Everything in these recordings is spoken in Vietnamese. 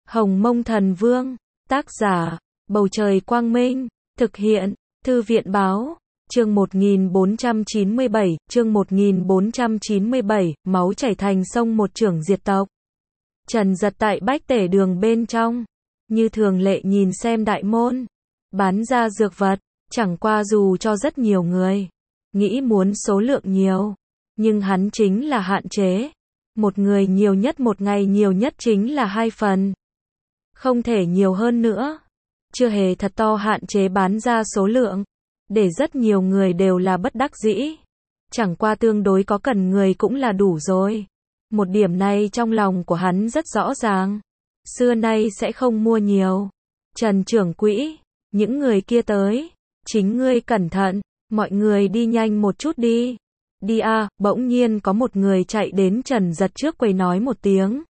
Hồng Mông Thần Vương, tác giả, Bầu Trời Quang Minh, thực hiện, Thư viện Báo, chương 1497, máu chảy thành sông một chưởng diệt tộc. Trần Giật tại Bách Tể Đường bên trong, như thường lệ nhìn xem đại môn, bán ra dược vật, chẳng qua dù cho rất nhiều người, nghĩ muốn số lượng nhiều, nhưng hắn chính là hạn chế. Một người nhiều nhất một ngày nhiều nhất chính là 2 phần. Không thể nhiều hơn nữa. Chưa hề thật to hạn chế bán ra số lượng. Để rất nhiều người đều là bất đắc dĩ. Chẳng qua tương đối có cần người cũng là đủ rồi. Một điểm này trong lòng của hắn rất rõ ràng. Xưa nay sẽ không mua nhiều. Trần trưởng quỹ, những người kia tới. Chính ngươi cẩn thận, mọi người đi nhanh một chút đi. Đi a, bỗng nhiên có một người chạy đến Trần Giật trước quầy nói một tiếng.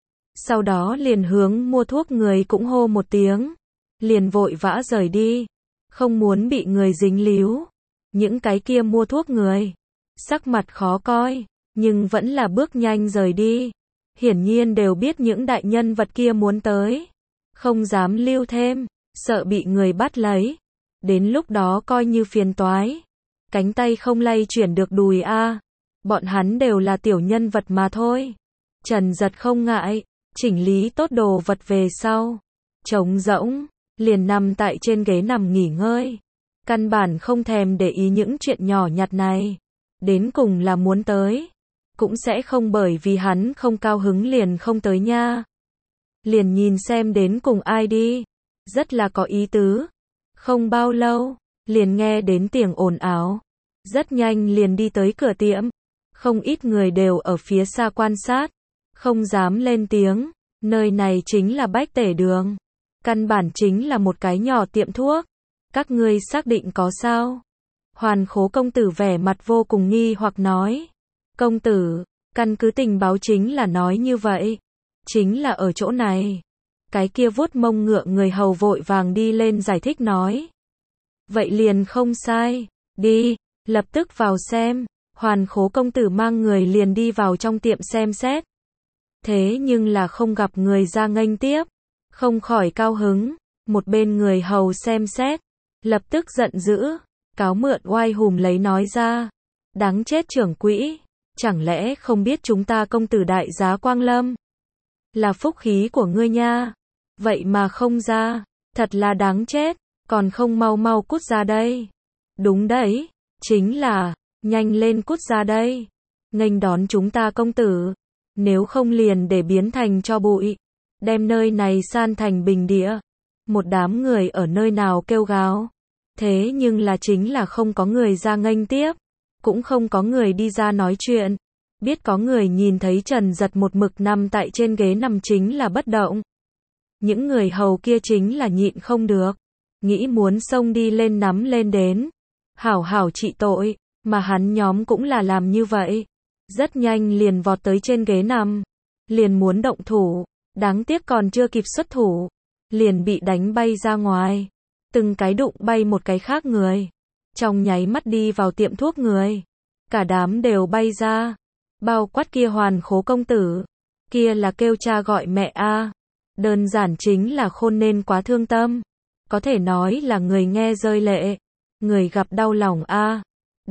Sau đó liền hướng mua thuốc người cũng hô một tiếng. Liền vội vã rời đi. Không muốn bị người dính líu. Những cái kia mua thuốc người. Sắc mặt khó coi. Nhưng vẫn là bước nhanh rời đi. Hiển nhiên đều biết những đại nhân vật kia muốn tới. Không dám lưu thêm. Sợ bị người bắt lấy. Đến lúc đó coi như phiền toái. Cánh tay không lay chuyển được đùi a. Bọn hắn đều là tiểu nhân vật mà thôi. Trần Giật không ngại. Chỉnh lý tốt đồ vật về sau. Trống rỗng. Liền nằm tại trên ghế nằm nghỉ ngơi. Căn bản không thèm để ý những chuyện nhỏ nhặt này. Đến cùng là muốn tới. Cũng sẽ không bởi vì hắn không cao hứng liền không tới nha. Liền nhìn xem đến cùng ai đi. Rất là có ý tứ. Không bao lâu. Liền nghe đến tiếng ồn ào. Rất nhanh liền đi tới cửa tiệm. Không ít người đều ở phía xa quan sát. Không dám lên tiếng. Nơi này chính là Bách Tể Đường. Căn bản chính là một cái nhỏ tiệm thuốc. Các ngươi xác định có sao? Hoàn Khố công tử vẻ mặt vô cùng nghi hoặc nói. Công tử, căn cứ tình báo chính là nói như vậy. Chính là ở chỗ này. Cái kia vuốt mông ngựa người hầu vội vàng đi lên giải thích nói. Vậy liền không sai. Đi, lập tức vào xem. Hoàn Khố công tử mang người liền đi vào trong tiệm xem xét. Thế nhưng là không gặp người ra nghênh tiếp. Không khỏi cao hứng. Một bên người hầu xem xét. Lập tức giận dữ. Cáo mượn oai hùm lấy nói ra. Đáng chết trưởng quỹ. Chẳng lẽ không biết chúng ta công tử đại giá Quang Lâm. Là phúc khí của ngươi nha. Vậy mà không ra. Thật là đáng chết. Còn không mau mau cút ra đây. Đúng đấy. Chính là. Nhanh lên cút ra đây. Nghênh đón chúng ta công tử. Nếu không liền để biến thành tro bụi. Đem nơi này san thành bình địa. Một đám người ở nơi nào kêu gào. Thế nhưng là chính là không có người ra nghênh tiếp. Cũng không có người đi ra nói chuyện. Biết có người nhìn thấy Trần Giật một mực nằm tại trên ghế nằm chính là bất động. Những người hầu kia chính là nhịn không được. Nghĩ muốn xông đi lên nắm lên đến. Hảo hảo trị tội. Mà hắn nhóm cũng là làm như vậy. Rất nhanh liền vọt tới trên ghế nằm. Liền muốn động thủ. Đáng tiếc còn chưa kịp xuất thủ. Liền bị đánh bay ra ngoài. Từng cái đụng bay một cái khác người. Trong nháy mắt đi vào tiệm thuốc người. Cả đám đều bay ra. Bao quát kia Hoàn Khố công tử. Kia là kêu cha gọi mẹ a. Đơn giản chính là khôn nên quá thương tâm. Có thể nói là người nghe rơi lệ. Người gặp đau lòng a.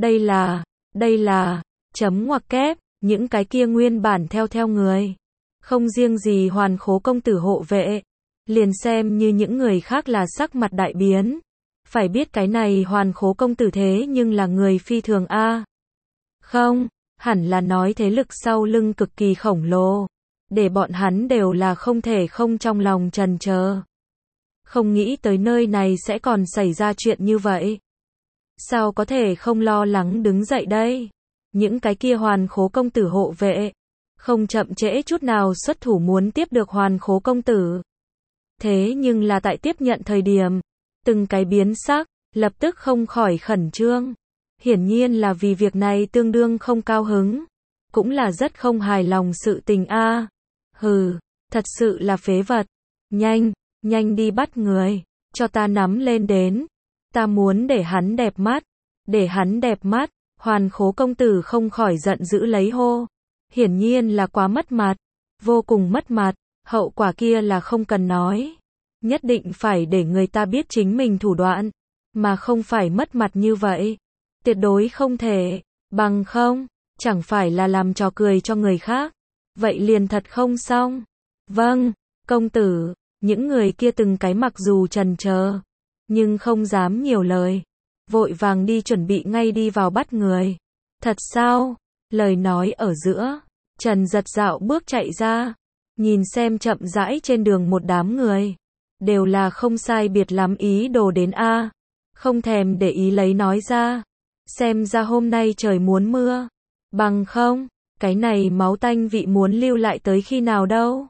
Đây là, chấm ngoặc kép, những cái kia nguyên bản theo người. Không riêng gì Hoàn Khố công tử hộ vệ. Liền xem như những người khác là sắc mặt đại biến. Phải biết cái này Hoàn Khố công tử thế nhưng là người phi thường a. Không, hẳn là nói thế lực sau lưng cực kỳ khổng lồ. Để bọn hắn đều là không thể không trong lòng trần chờ. Không nghĩ tới nơi này sẽ còn xảy ra chuyện như vậy. Sao có thể không lo lắng đứng dậy đây? Những cái kia Hoàn Khố công tử hộ vệ. Không chậm trễ chút nào xuất thủ muốn tiếp được Hoàn Khố công tử. Thế nhưng là tại tiếp nhận thời điểm. Từng cái biến sắc. Lập tức không khỏi khẩn trương. Hiển nhiên là vì việc này tương đương không cao hứng. Cũng là rất không hài lòng sự tình a. Hừ, thật sự là phế vật. Nhanh đi bắt người. Cho ta nắm lên đến. Ta muốn để hắn đẹp mắt. Để hắn đẹp mắt. Hoàn Khố công tử không khỏi giận dữ lấy hô. Hiển nhiên là quá mất mặt. Vô cùng mất mặt. Hậu quả kia là không cần nói. Nhất định phải để người ta biết chính mình thủ đoạn, mà không phải mất mặt như vậy. Tuyệt đối không thể, bằng không, chẳng phải là làm trò cười cho người khác. Vậy liền thật không xong. Vâng, công tử, những người kia từng cái mặc dù chần chờ, nhưng không dám nhiều lời. Vội vàng đi chuẩn bị ngay đi vào bắt người. Thật sao? Lời nói ở giữa, Trần Giật dạo bước chạy ra, nhìn xem chậm rãi trên đường một đám người. Đều là không sai biệt lắm ý đồ đến A. Không thèm để ý lấy nói ra. Xem ra hôm nay trời muốn mưa. Bằng không, cái này máu tanh vị muốn lưu lại tới khi nào đâu.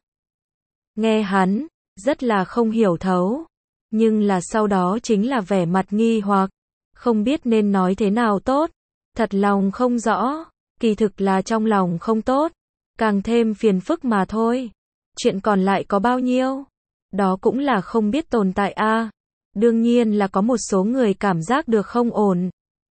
Nghe hắn, rất là không hiểu thấu. Nhưng là sau đó chính là vẻ mặt nghi hoặc. Không biết nên nói thế nào tốt. Thật lòng không rõ. Kỳ thực là trong lòng không tốt. Càng thêm phiền phức mà thôi. Chuyện còn lại có bao nhiêu? Đó cũng là không biết tồn tại a. Đương nhiên là có một số người cảm giác được không ổn.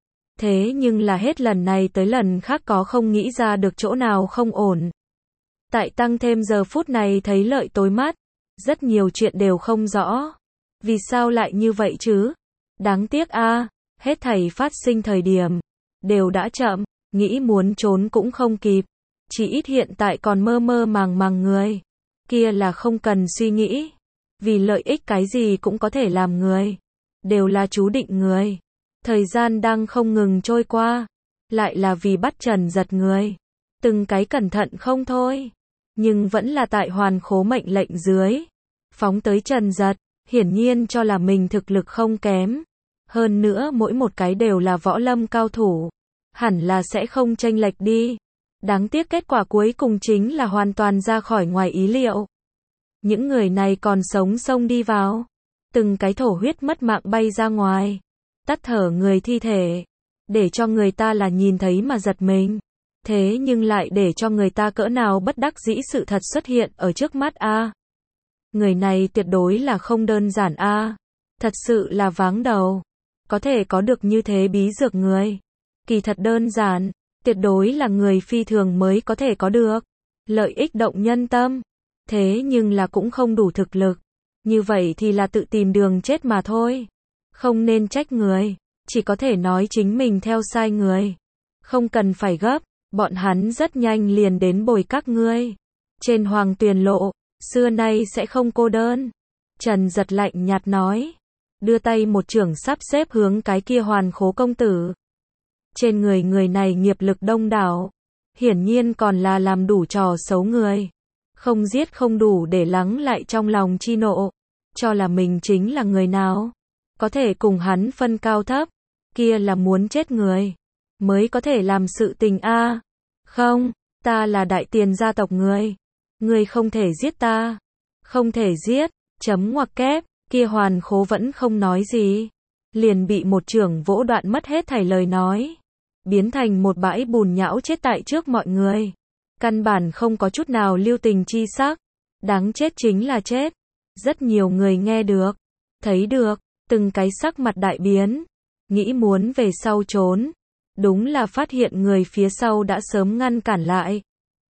Thế nhưng là hết lần này tới lần khác có không nghĩ ra được chỗ nào không ổn. Tại tăng thêm giờ phút này thấy lợi tối mắt. Rất nhiều chuyện đều không rõ. Vì sao lại như vậy chứ? Đáng tiếc a, hết thảy phát sinh thời điểm. Đều đã chậm, nghĩ muốn trốn cũng không kịp. Chỉ ít hiện tại còn mơ mơ màng màng người. Kia là không cần suy nghĩ. Vì lợi ích cái gì cũng có thể làm người. Đều là chú định người. Thời gian đang không ngừng trôi qua. Lại là vì bắt Trần Giật người. Từng cái cẩn thận không thôi. Nhưng vẫn là tại hoàn khố mệnh lệnh dưới. Phóng tới Trần Giật. Hiển nhiên cho là mình thực lực không kém. Hơn nữa mỗi một cái đều là võ lâm cao thủ. Hẳn là sẽ không chênh lệch đi. Đáng tiếc kết quả cuối cùng chính là hoàn toàn ra khỏi ngoài ý liệu. Những người này còn sống xông đi vào. Từng cái thổ huyết mất mạng bay ra ngoài. Tắt thở người thi thể. Để cho người ta là nhìn thấy mà giật mình. Thế nhưng lại để cho người ta cỡ nào bất đắc dĩ sự thật xuất hiện ở trước mắt a. Người này tuyệt đối là không đơn giản a. Thật sự là váng đầu. Có thể có được như thế bí dược người. Kỳ thật đơn giản. Tuyệt đối là người phi thường mới có thể có được. Lợi ích động nhân tâm. Thế nhưng là cũng không đủ thực lực. Như vậy thì là tự tìm đường chết mà thôi. Không nên trách người. Chỉ có thể nói chính mình theo sai người. Không cần phải gấp. Bọn hắn rất nhanh liền đến bồi các ngươi. Trên Hoàng Tuyền Lộ, xưa nay sẽ không cô đơn. Trần Giật lạnh nhạt nói. Đưa tay một chưởng sắp xếp hướng cái kia Hoàn Khố công tử. Trên người người này nghiệp lực đông đảo. Hiển nhiên còn là làm đủ trò xấu người. Không giết không đủ để lắng lại trong lòng chi nộ. Cho là mình chính là người nào. Có thể cùng hắn phân cao thấp. Kia là muốn chết người. Mới có thể làm sự tình a. Không, ta là đại tiền gia tộc người. Người không thể giết ta. Không thể giết. Chấm ngoặc kép. Kia Hoàn Khố vẫn không nói gì. Liền bị một chưởng vỗ đoạn mất hết thảy lời nói. Biến thành một bãi bùn nhão chết tại trước mọi người. Căn bản không có chút nào lưu tình chi sắc. Đáng chết chính là chết. Rất nhiều người nghe được. Thấy được. Từng cái sắc mặt đại biến. Nghĩ muốn về sau trốn. Đúng là phát hiện người phía sau đã sớm ngăn cản lại.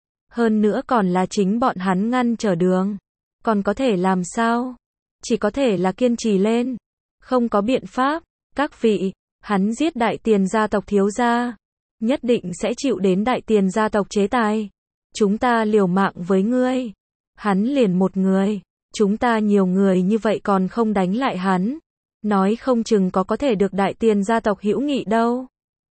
Hơn nữa còn là chính bọn hắn ngăn trở đường. Còn có thể làm sao? Chỉ có thể là kiên trì lên. Không có biện pháp. Các vị, hắn giết đại tiền gia tộc thiếu gia. Nhất định sẽ chịu đến đại tiền gia tộc chế tài. Chúng ta liều mạng với ngươi. Hắn liền một người. Chúng ta nhiều người như vậy còn không đánh lại hắn. Nói không chừng có thể được đại tiền gia tộc hữu nghị đâu.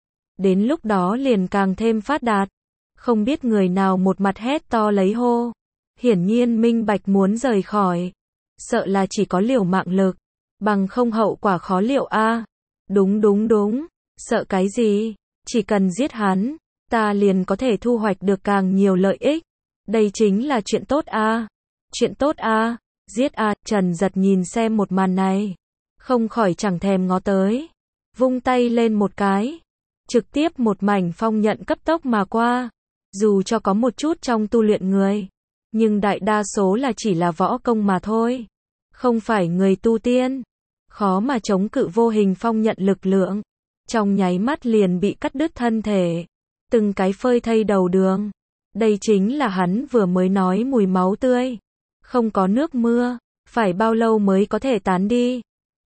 Đến lúc đó liền càng thêm phát đạt. Không biết người nào một mặt hét to lấy hô. Hiển nhiên minh bạch muốn rời khỏi. Sợ là chỉ có liều mạng lực. Bằng không hậu quả khó liệu a. Đúng đúng đúng. Sợ cái gì? Chỉ cần giết hắn. Ta liền có thể thu hoạch được càng nhiều lợi ích. Đây chính là chuyện tốt a. Chuyện tốt a. Giết a. Trần Giật nhìn xem một màn này. Không khỏi chẳng thèm ngó tới. Vung tay lên một cái. Trực tiếp một mảnh phong nhận cấp tốc mà qua. Dù cho có một chút trong tu luyện người. Nhưng đại đa số là chỉ là võ công mà thôi. Không phải người tu tiên. Khó mà chống cự vô hình phong nhận lực lượng. Trong nháy mắt liền bị cắt đứt thân thể. Từng cái phơi thây đầu đường. Đây chính là hắn vừa mới nói mùi máu tươi. Không có nước mưa, phải bao lâu mới có thể tán đi?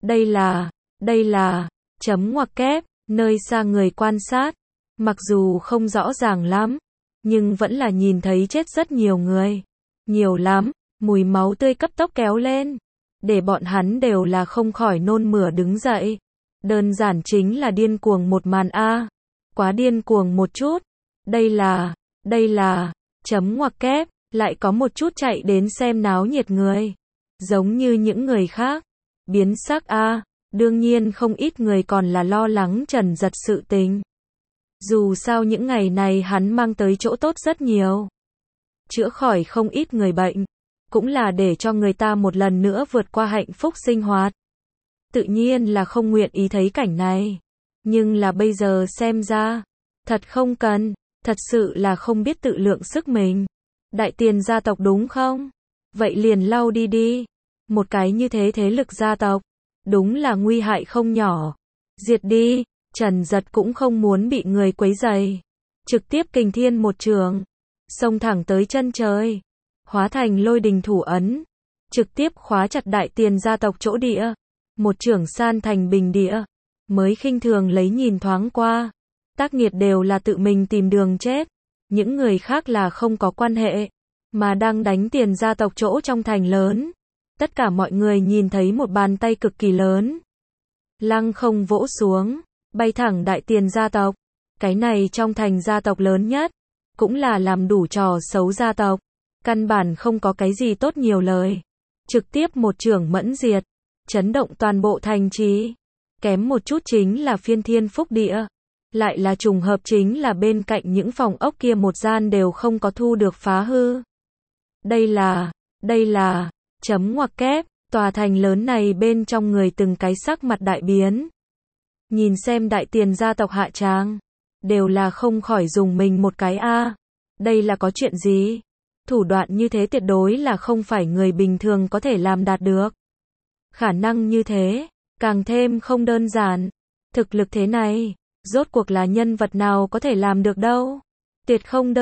Đây là, chấm ngoặc kép, nơi xa người quan sát. Mặc dù không rõ ràng lắm, nhưng vẫn là nhìn thấy chết rất nhiều người. Nhiều lắm, mùi máu tươi cấp tốc kéo lên. Để bọn hắn đều là không khỏi nôn mửa đứng dậy. Đơn giản chính là điên cuồng một màn A. Quá điên cuồng một chút. Đây là, chấm ngoặc kép, lại có một chút chạy đến xem náo nhiệt người. Giống như những người khác. Biến sắc A. Đương nhiên không ít người còn là lo lắng Trần Giật sự tình. Dù sao những ngày này hắn mang tới chỗ tốt rất nhiều. Chữa khỏi không ít người bệnh. Cũng là để cho người ta một lần nữa vượt qua hạnh phúc sinh hoạt. Tự nhiên là không nguyện ý thấy cảnh này. Nhưng là bây giờ xem ra, thật không cần, thật sự là không biết tự lượng sức mình. Đại tiền gia tộc đúng không? Vậy liền lau đi. Một cái như thế thế lực gia tộc, đúng là nguy hại không nhỏ. Diệt đi, Trần Giật cũng không muốn bị người quấy rầy. Trực tiếp kình thiên một trường, xông thẳng tới chân trời. Hóa thành lôi đình thủ ấn. Trực tiếp khóa chặt đại tiền gia tộc chỗ địa. Một trưởng san thành bình địa. Mới khinh thường lấy nhìn thoáng qua. Tác nghiệt đều là tự mình tìm đường chết. Những người khác là không có quan hệ. Mà đang đánh tiền gia tộc chỗ trong thành lớn. Tất cả mọi người nhìn thấy một bàn tay cực kỳ lớn. Lăng không vỗ xuống. Bay thẳng đại tiền gia tộc. Cái này trong thành gia tộc lớn nhất. Cũng là làm đủ trò xấu gia tộc. Căn bản không có cái gì tốt nhiều lời. Trực tiếp một trưởng mẫn diệt. Chấn động toàn bộ thành trì. Kém một chút chính là phiên thiên phúc địa. Lại là trùng hợp chính là bên cạnh những phòng ốc kia một gian đều không có thu được phá hư. Đây là, chấm ngoặc kép, tòa thành lớn này bên trong người từng cái sắc mặt đại biến. Nhìn xem đại tiền gia tộc hạ tràng. Đều là không khỏi dùng mình một cái A. Đây là có chuyện gì? Thủ đoạn như thế tuyệt đối là không phải người bình thường có thể làm đạt được. Khả năng như thế, càng thêm không đơn giản. Thực lực thế này, rốt cuộc là nhân vật nào có thể làm được đâu. Tuyệt không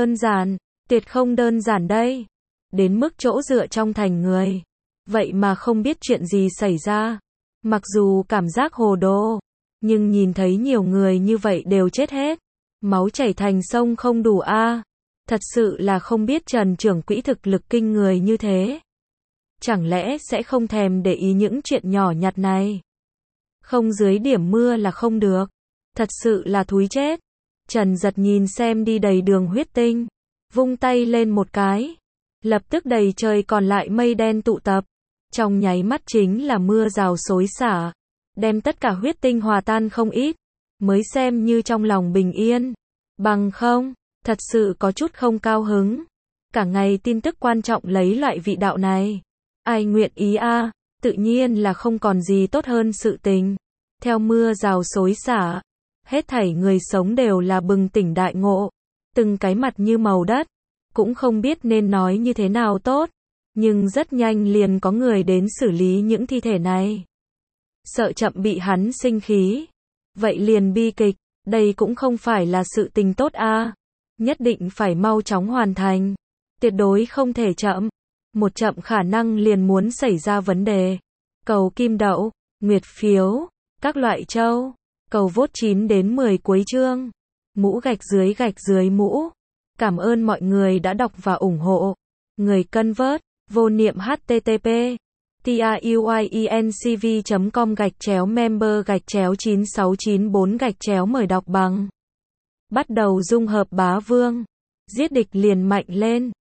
đơn giản đây. Đến mức chỗ dựa trong thành người. Vậy mà không biết chuyện gì xảy ra. Mặc dù cảm giác hồ đồ, nhưng nhìn thấy nhiều người như vậy đều chết hết. Máu chảy thành sông không đủ A. Thật sự là không biết Trần trưởng quỹ thực lực kinh người như thế. Chẳng lẽ sẽ không thèm để ý những chuyện nhỏ nhặt này. Không dưới điểm mưa là không được. Thật sự là thúi chết. Trần Giật nhìn xem đi đầy đường huyết tinh. Vung tay lên một cái. Lập tức đầy trời còn lại mây đen tụ tập. Trong nháy mắt chính là mưa rào xối xả. Đem tất cả huyết tinh hòa tan không ít. Mới xem như trong lòng bình yên. Bằng không, thật sự có chút không cao hứng. Cả ngày tin tức quan trọng lấy loại vị đạo này. Ai nguyện ý A. Tự nhiên là không còn gì tốt hơn sự tình. Theo mưa rào xối xả. Hết thảy người sống đều là bừng tỉnh đại ngộ. Từng cái mặt như màu đất. Cũng không biết nên nói như thế nào tốt. Nhưng rất nhanh liền có người đến xử lý những thi thể này. Sợ chậm bị hắn sinh khí. Vậy liền bi kịch. Đây cũng không phải là sự tình tốt A. Nhất định phải mau chóng hoàn thành. Tuyệt đối không thể chậm. Một chậm khả năng liền muốn xảy ra vấn đề. Cầu kim đậu, nguyệt phiếu, các loại châu. Cầu vote 9 đến 10 cuối chương. Mũ gạch dưới mũ. Cảm ơn mọi người đã đọc và ủng hộ. Người cân vớt, vô niệm http tiuyecom/member/9694 mời đọc bằng. Bắt đầu dung hợp bá vương. Giết địch liền mạnh lên.